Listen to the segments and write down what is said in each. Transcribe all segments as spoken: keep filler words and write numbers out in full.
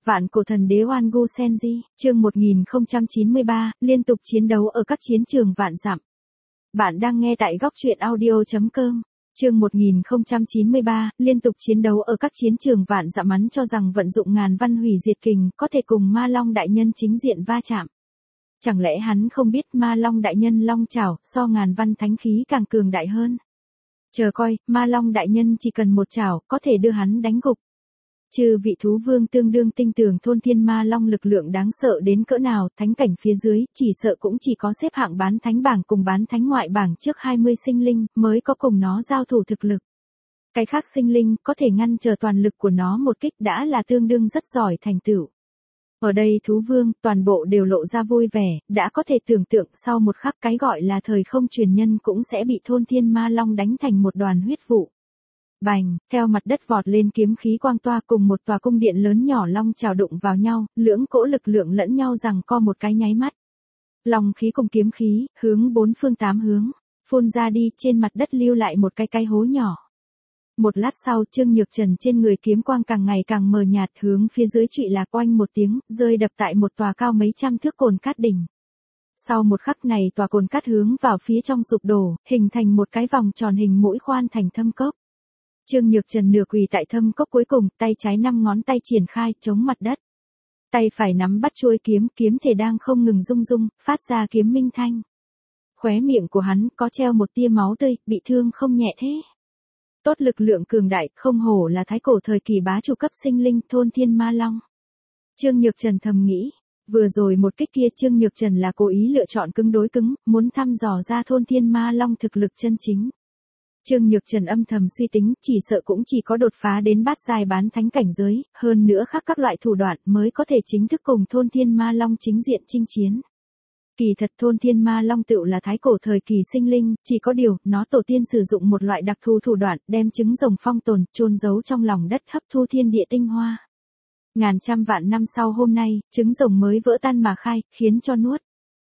Vạn cổ thần đế Oan Gu Senji, chương một nghìn không trăm chín mươi ba, liên tục chiến đấu ở các chiến trường vạn dặm. Bạn đang nghe tại góc truyện audio chấm com. Chương một nghìn không trăm chín mươi ba, liên tục chiến đấu ở các chiến trường vạn dặm hắn cho rằng vận dụng ngàn văn hủy diệt kình có thể cùng Ma Long đại nhân chính diện va chạm. Chẳng lẽ hắn không biết Ma Long đại nhân long chảo so ngàn văn thánh khí càng cường đại hơn? Chờ coi, Ma Long đại nhân chỉ cần một chảo có thể đưa hắn đánh gục. Chư vị thú vương tương đương tinh tường thôn thiên ma long lực lượng đáng sợ đến cỡ nào, thánh cảnh phía dưới, chỉ sợ cũng chỉ có xếp hạng bán thánh bảng cùng bán thánh ngoại bảng trước hai mươi sinh linh, mới có cùng nó giao thủ thực lực. Cái khác sinh linh, có thể ngăn chờ toàn lực của nó một kích đã là tương đương rất giỏi thành tựu. Ở đây thú vương, toàn bộ đều lộ ra vui vẻ, đã có thể tưởng tượng sau một khắc cái gọi là thời không truyền nhân cũng sẽ bị thôn thiên ma long đánh thành một đoàn huyết vụ. Bành, theo mặt đất vọt lên kiếm khí quang toa cùng một tòa cung điện lớn nhỏ long chảo đụng vào nhau, lưỡng cỗ lực lượng lẫn nhau rằng co một cái nháy mắt. Long khí cùng kiếm khí, hướng bốn phương tám hướng, phun ra đi trên mặt đất lưu lại một cái cái hố nhỏ. Một lát sau Trương Nhược Trần trên người kiếm quang càng ngày càng mờ nhạt hướng phía dưới trụy lạc oanh một tiếng, rơi đập tại một tòa cao mấy trăm thước cồn cát đỉnh. Sau một khắc này tòa cồn cát hướng vào phía trong sụp đổ, hình thành một cái vòng tròn hình mũi khoan thành thâm cốc. Trương Nhược Trần nửa quỳ tại thâm cốc cuối cùng, tay trái năm ngón tay triển khai chống mặt đất. Tay phải nắm bắt chuôi kiếm, kiếm thể đang không ngừng rung rung, phát ra kiếm minh thanh. Khóe miệng của hắn có treo một tia máu tươi, bị thương không nhẹ thế. Tốt lực lượng cường đại, không hổ là thái cổ thời kỳ bá chủ cấp sinh linh thôn thiên ma long. Trương Nhược Trần thầm nghĩ, vừa rồi một kích kia Trương Nhược Trần là cố ý lựa chọn cứng đối cứng, muốn thăm dò ra thôn thiên ma long thực lực chân chính. Trương Nhược Trần âm thầm suy tính, chỉ sợ cũng chỉ có đột phá đến bát giai bán thánh cảnh giới, hơn nữa khác các loại thủ đoạn mới có thể chính thức cùng thôn thiên ma long chính diện chinh chiến. Kỳ thật thôn thiên ma long tựu là thái cổ thời kỳ sinh linh, chỉ có điều, nó tổ tiên sử dụng một loại đặc thù thủ đoạn, đem trứng rồng phong tồn, chôn giấu trong lòng đất hấp thu thiên địa tinh hoa. Ngàn trăm vạn năm sau hôm nay, trứng rồng mới vỡ tan mà khai, khiến cho nuốt.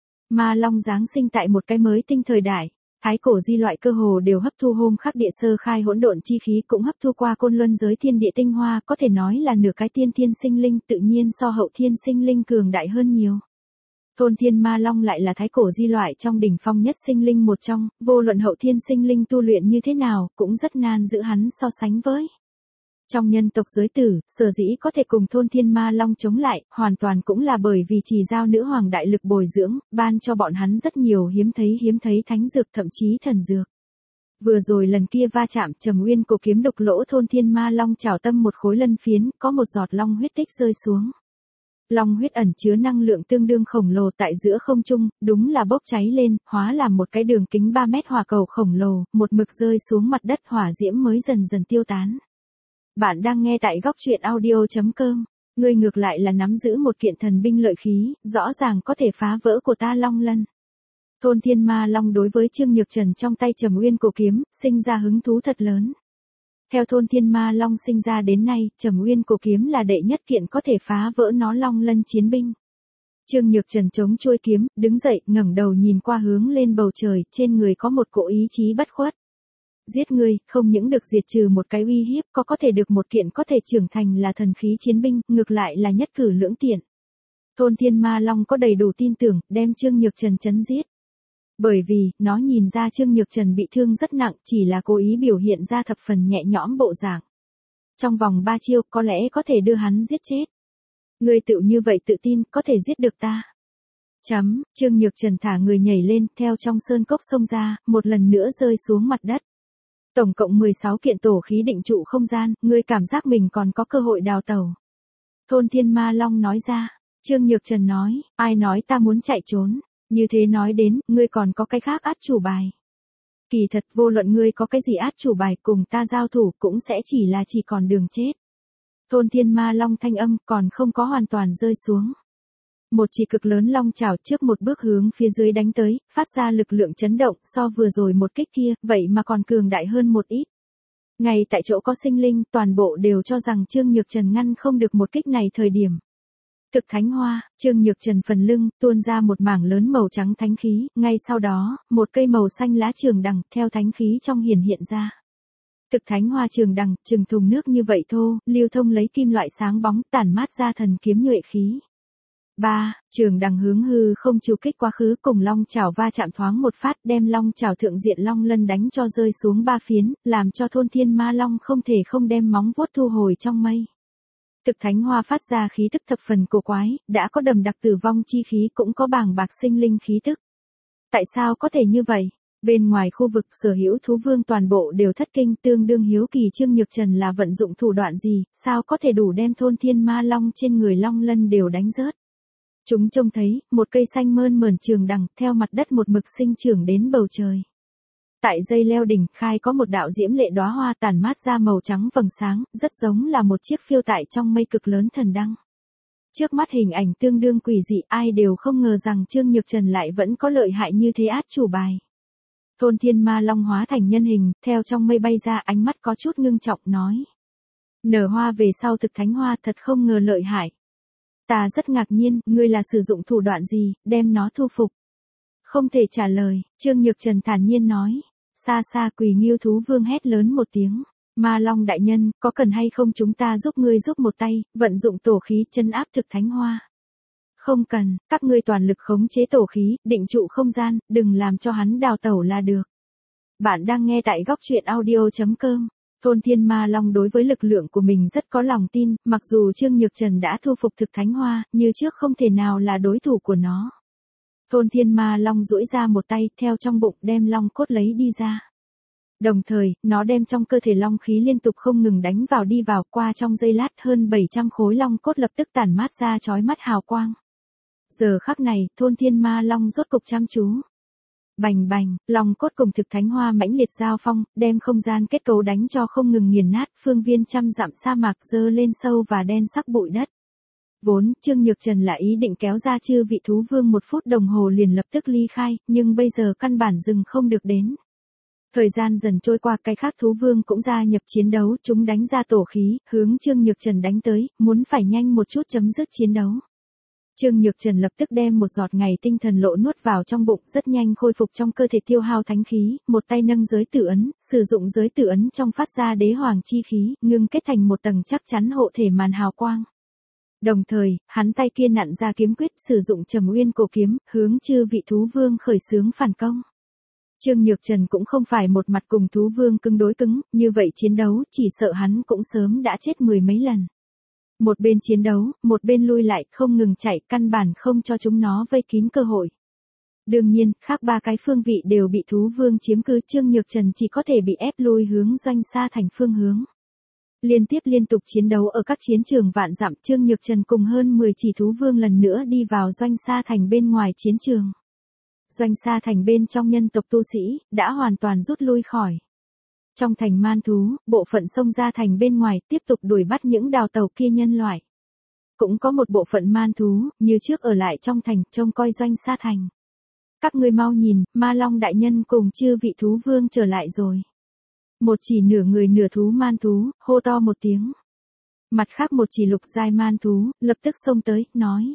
Ma long giáng sinh tại một cái mới tinh thời đại. Thái cổ di loại cơ hồ đều hấp thu hôm khắc địa sơ khai hỗn độn chi khí cũng hấp thu qua côn luân giới thiên địa tinh hoa, có thể nói là nửa cái tiên thiên sinh linh tự nhiên so hậu thiên sinh linh cường đại hơn nhiều. Thôn thiên ma long lại là thái cổ di loại trong đỉnh phong nhất sinh linh một trong, vô luận hậu thiên sinh linh tu luyện như thế nào, cũng rất nan giữ hắn so sánh với. Trong nhân tộc giới tử, sở dĩ có thể cùng thôn thiên ma long chống lại, hoàn toàn cũng là bởi vì chỉ giao nữ hoàng đại lực bồi dưỡng, ban cho bọn hắn rất nhiều hiếm thấy hiếm thấy thánh dược thậm chí thần dược. Vừa rồi lần kia va chạm Trầm Nguyên cổ kiếm đục lỗ thôn thiên ma long chảo tâm một khối lân phiến, có một giọt long huyết tích rơi xuống. Long huyết ẩn chứa năng lượng tương đương khổng lồ tại giữa không trung, đúng là bốc cháy lên, hóa làm một cái đường kính ba mét hỏa cầu khổng lồ, một mực rơi xuống mặt đất hỏa diễm mới dần dần tiêu tán. Bạn đang nghe tại góc truyện audio chấm com. Ngươi ngược lại là nắm giữ một kiện thần binh lợi khí, rõ ràng có thể phá vỡ của ta long lân. Thôn thiên ma long đối với Trương Nhược Trần trong tay Trầm Nguyên cổ kiếm, sinh ra hứng thú thật lớn. Theo thôn thiên ma long sinh ra đến nay, Trầm Nguyên cổ kiếm là đệ nhất kiện có thể phá vỡ nó long lân chiến binh. Trương Nhược Trần chống chuôi kiếm, đứng dậy, ngẩng đầu nhìn qua hướng lên bầu trời, trên người có một cỗ ý chí bất khuất. Giết ngươi, không những được diệt trừ một cái uy hiếp, có có thể được một kiện có thể trưởng thành là thần khí chiến binh, ngược lại là nhất cử lưỡng tiện. Thôn thiên ma long có đầy đủ tin tưởng, đem Trương Nhược Trần chấn giết. Bởi vì, nó nhìn ra Trương Nhược Trần bị thương rất nặng, chỉ là cố ý biểu hiện ra thập phần nhẹ nhõm bộ dạng. Trong vòng ba chiêu, có lẽ có thể đưa hắn giết chết. Ngươi tự như vậy tự tin, có thể giết được ta. Chấm, Trương Nhược Trần thả người nhảy lên, theo trong sơn cốc xông ra, một lần nữa rơi xuống mặt đất. Tổng cộng mười sáu kiện tổ khí định trụ không gian, ngươi cảm giác mình còn có cơ hội đào tẩu. Thôn thiên ma long nói ra. Trương Nhược Trần nói, ai nói ta muốn chạy trốn, như thế nói đến, ngươi còn có cái khác át chủ bài. Kỳ thật vô luận ngươi có cái gì át chủ bài cùng ta giao thủ cũng sẽ chỉ là chỉ còn đường chết. Thôn thiên ma long thanh âm còn không có hoàn toàn rơi xuống. Một chỉ cực lớn long chảo trước một bước hướng phía dưới đánh tới, phát ra lực lượng chấn động so vừa rồi một kích kia, vậy mà còn cường đại hơn một ít. Ngay tại chỗ có sinh linh, toàn bộ đều cho rằng Trương Nhược Trần ngăn không được một kích này thời điểm. Thực thánh hoa, Trương Nhược Trần phần lưng, tuôn ra một mảng lớn màu trắng thánh khí, ngay sau đó, một cây màu xanh lá trường đằng, theo thánh khí trong hiển hiện ra. Thực thánh hoa trường đằng, chừng thùng nước như vậy thô, lưu thông lấy kim loại sáng bóng, tản mát ra thần kiếm nhuệ khí. ba. Trường đằng hướng hư không chiếu kích quá khứ, cùng long chảo va chạm thoáng một phát, đem long chảo thượng diện long lân đánh cho rơi xuống ba phiến, làm cho thôn thiên ma long không thể không đem móng vuốt thu hồi trong mây. Thực thánh hoa phát ra khí tức thập phần cổ quái, đã có đầm đặc tử vong chi khí, cũng có bàng bạc sinh linh khí tức. Tại sao có thể như vậy? Bên ngoài khu vực sở hữu thú vương toàn bộ đều thất kinh, tương đương hiếu kỳ Trương Nhược Trần là vận dụng thủ đoạn gì, sao có thể đủ đem thôn thiên ma long trên người long lân đều đánh rớt. Chúng trông thấy, một cây xanh mơn mởn trường đằng, theo mặt đất một mực sinh trưởng đến bầu trời. Tại dây leo đỉnh khai có một đạo diễm lệ đóa hoa tản mát ra màu trắng vầng sáng, rất giống là một chiếc phiêu tại trong mây cực lớn thần đăng. Trước mắt hình ảnh tương đương quỷ dị, ai đều không ngờ rằng Trương Nhược Trần lại vẫn có lợi hại như thế át chủ bài. Thôn thiên ma long hóa thành nhân hình, theo trong mây bay ra, ánh mắt có chút ngưng trọng nói. Nở hoa về sau thực thánh hoa, thật không ngờ lợi hại. Ta rất ngạc nhiên, ngươi là sử dụng thủ đoạn gì, đem nó thu phục. Không thể trả lời, Trương Nhược Trần thản nhiên nói. Xa xa Quỳ Ngưu thú vương hét lớn một tiếng. Ma long đại nhân, có cần hay không chúng ta giúp ngươi giúp một tay, vận dụng tổ khí chân áp thực thánh hoa. Không cần, các ngươi toàn lực khống chế tổ khí, định trụ không gian, đừng làm cho hắn đào tẩu là được. Bạn đang nghe tại góc truyện audio chấm com. Thôn thiên ma long đối với lực lượng của mình rất có lòng tin, mặc dù Trương Nhược Trần đã thu phục thực thánh hoa, như trước không thể nào là đối thủ của nó. Thôn thiên ma long duỗi ra một tay, theo trong bụng đem long cốt lấy đi ra. Đồng thời, nó đem trong cơ thể long khí liên tục không ngừng đánh vào đi vào, qua trong giây lát hơn bảy trăm khối long cốt lập tức tản mát ra chói mắt hào quang. Giờ khắc này, thôn thiên ma long rốt cục chăm chú. Bành bành, long cốt cùng thực thánh hoa mãnh liệt giao phong, đem không gian kết cấu đánh cho không ngừng nghiền nát, phương viên trăm dặm sa mạc dơ lên sâu và đen sắc bụi đất. Vốn, Trương Nhược Trần là ý định kéo ra chư vị thú vương một phút đồng hồ liền lập tức ly khai, nhưng bây giờ căn bản dừng không được đến. Thời gian dần trôi qua, cái khác thú vương cũng gia nhập chiến đấu, chúng đánh ra tổ khí, hướng Trương Nhược Trần đánh tới, muốn phải nhanh một chút chấm dứt chiến đấu. Trương Nhược Trần lập tức đem một giọt ngày tinh thần lộ nuốt vào trong bụng, rất nhanh khôi phục trong cơ thể tiêu hao thánh khí, một tay nâng giới tử ấn, sử dụng giới tử ấn trong phát ra đế hoàng chi khí, ngưng kết thành một tầng chắc chắn hộ thể màn hào quang. Đồng thời, hắn tay kia nặn ra kiếm quyết, sử dụng Trầm Uyên cổ kiếm, hướng chư vị thú vương khởi xướng phản công. Trương Nhược Trần cũng không phải một mặt cùng thú vương cứng đối cứng, như vậy chiến đấu, chỉ sợ hắn cũng sớm đã chết mười mấy lần. Một bên chiến đấu, một bên lui lại, không ngừng chạy, căn bản không cho chúng nó vây kín cơ hội. Đương nhiên, khác ba cái phương vị đều bị thú vương chiếm cứ, Trương Nhược Trần chỉ có thể bị ép lui hướng Doanh Sa Thành phương hướng. Liên tiếp liên tục chiến đấu ở các chiến trường vạn dặm, Trương Nhược Trần cùng hơn mười chỉ thú vương lần nữa đi vào Doanh Sa Thành bên ngoài chiến trường. Doanh Sa Thành bên trong nhân tộc tu sĩ, đã hoàn toàn rút lui khỏi. Trong thành man thú, bộ phận xông ra thành bên ngoài, tiếp tục đuổi bắt những đào tàu kia nhân loại. Cũng có một bộ phận man thú, như trước ở lại trong thành, trông coi Doanh Sa Thành. Các ngươi mau nhìn, Ma Long đại nhân cùng chư vị thú vương trở lại rồi. Một chỉ nửa người nửa thú man thú, hô to một tiếng. Mặt khác một chỉ lục giai man thú, lập tức xông tới, nói.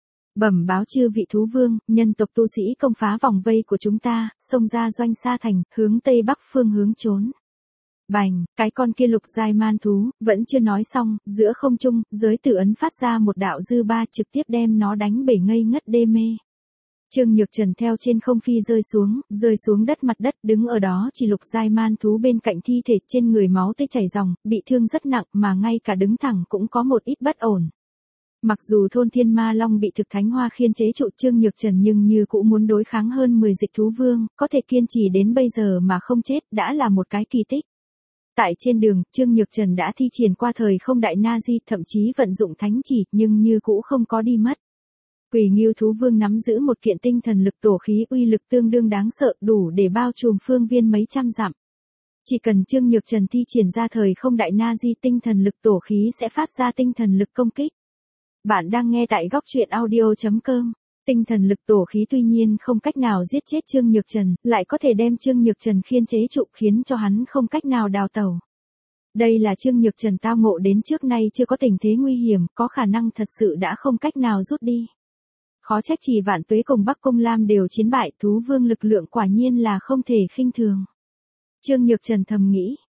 Bẩm báo chư vị thú vương, nhân tộc tu sĩ công phá vòng vây của chúng ta, xông ra Doanh Sa Thành, hướng tây bắc phương hướng trốn. Bành, cái con kia lục giai man thú, vẫn chưa nói xong, giữa không trung, giới tử ấn phát ra một đạo dư ba trực tiếp đem nó đánh bể ngây ngất đê mê. Trương Nhược Trần theo trên không phi rơi xuống, rơi xuống đất mặt đất, đứng ở đó chỉ lục giai man thú bên cạnh thi thể, trên người máu tươi chảy ròng, bị thương rất nặng mà ngay cả đứng thẳng cũng có một ít bất ổn. Mặc dù thôn thiên ma long bị thực thánh hoa khiên chế trụ Trương Nhược Trần nhưng như cũng muốn đối kháng hơn mười dịch thú vương, có thể kiên trì đến bây giờ mà không chết, đã là một cái kỳ tích. Tại trên đường, Trương Nhược Trần đã thi triển qua thời không đại na di, thậm chí vận dụng thánh chỉ, nhưng như cũ không có đi mất. Quỳ Ngưu thú vương nắm giữ một kiện tinh thần lực tổ khí uy lực tương đương đáng sợ, đủ để bao trùm phương viên mấy trăm dặm. Chỉ cần Trương Nhược Trần thi triển ra thời không đại na di, tinh thần lực tổ khí sẽ phát ra tinh thần lực công kích. Bạn đang nghe tại góc truyện audio chấm com. Tinh thần lực tổ khí tuy nhiên không cách nào giết chết Trương Nhược Trần, lại có thể đem Trương Nhược Trần khiên chế trụ, khiến cho hắn không cách nào đào tẩu. Đây là Trương Nhược Trần tao ngộ đến trước nay chưa có tình thế nguy hiểm, có khả năng thật sự đã không cách nào rút đi. Khó trách Chỉ Vạn Tuế cùng Bắc Cung Lam đều chiến bại, thú vương lực lượng quả nhiên là không thể khinh thường. Trương Nhược Trần thầm nghĩ,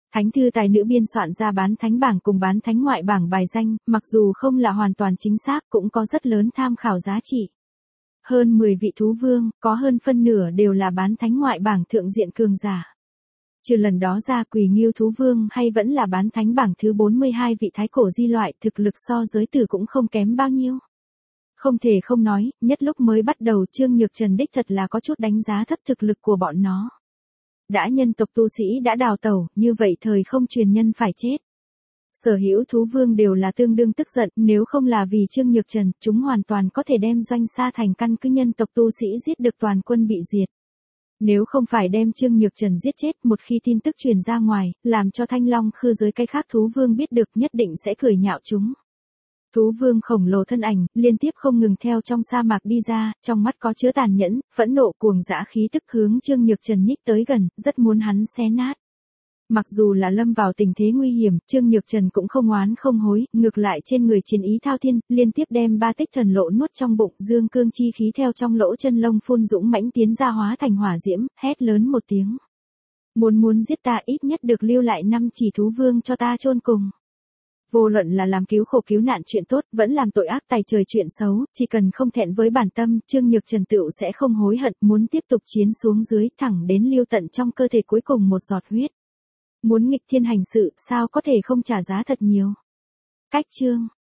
Thánh thư tài nữ biên soạn ra bán thánh bảng cùng bán thánh ngoại bảng bài danh, mặc dù không là hoàn toàn chính xác cũng có rất lớn tham khảo giá trị. Hơn mười vị thú vương, có hơn phân nửa đều là bán thánh ngoại bảng thượng diện cường giả. Trừ lần đó ra Quỳ Ngưu thú vương hay vẫn là bán thánh bảng thứ bốn mươi hai vị thái cổ di loại, thực lực so giới tử cũng không kém bao nhiêu. Không thể không nói, nhất lúc mới bắt đầu Trương Nhược Trần đích thật là có chút đánh giá thấp thực lực của bọn nó. Đã nhân tộc tu sĩ đã đào tẩu, như vậy thời không truyền nhân phải chết. Sở hữu thú vương đều là tương đương tức giận, nếu không là vì Trương Nhược Trần, chúng hoàn toàn có thể đem Doanh Sa thành căn cứ nhân tộc tu sĩ giết được toàn quân bị diệt. Nếu không phải đem Trương Nhược Trần giết chết, một khi tin tức truyền ra ngoài, làm cho Thanh Long khư giới cái khác thú vương biết được nhất định sẽ cười nhạo chúng. Thú vương khổng lồ thân ảnh, liên tiếp không ngừng theo trong sa mạc đi ra, trong mắt có chứa tàn nhẫn, phẫn nộ cuồng dã khí tức hướng Trương Nhược Trần nhích tới gần, rất muốn hắn xé nát. Mặc dù là lâm vào tình thế nguy hiểm, Trương Nhược Trần cũng không oán không hối, ngược lại trên người chiến ý thao thiên, liên tiếp đem ba tích thần lỗ nuốt trong bụng, dương cương chi khí theo trong lỗ chân lông phun dũng mãnh tiến ra hóa thành hỏa diễm, hét lớn một tiếng. Muốn muốn giết ta ít nhất được lưu lại năm chỉ thú vương cho ta chôn cùng. Vô luận là làm cứu khổ cứu nạn chuyện tốt, vẫn làm tội ác tày trời chuyện xấu, chỉ cần không thẹn với bản tâm, Trương Nhược Trần tựu sẽ không hối hận, muốn tiếp tục chiến xuống dưới, thẳng đến lưu tận trong cơ thể cuối cùng một giọt huyết. Muốn nghịch thiên hành sự, sao có thể không trả giá thật nhiều. Cách chương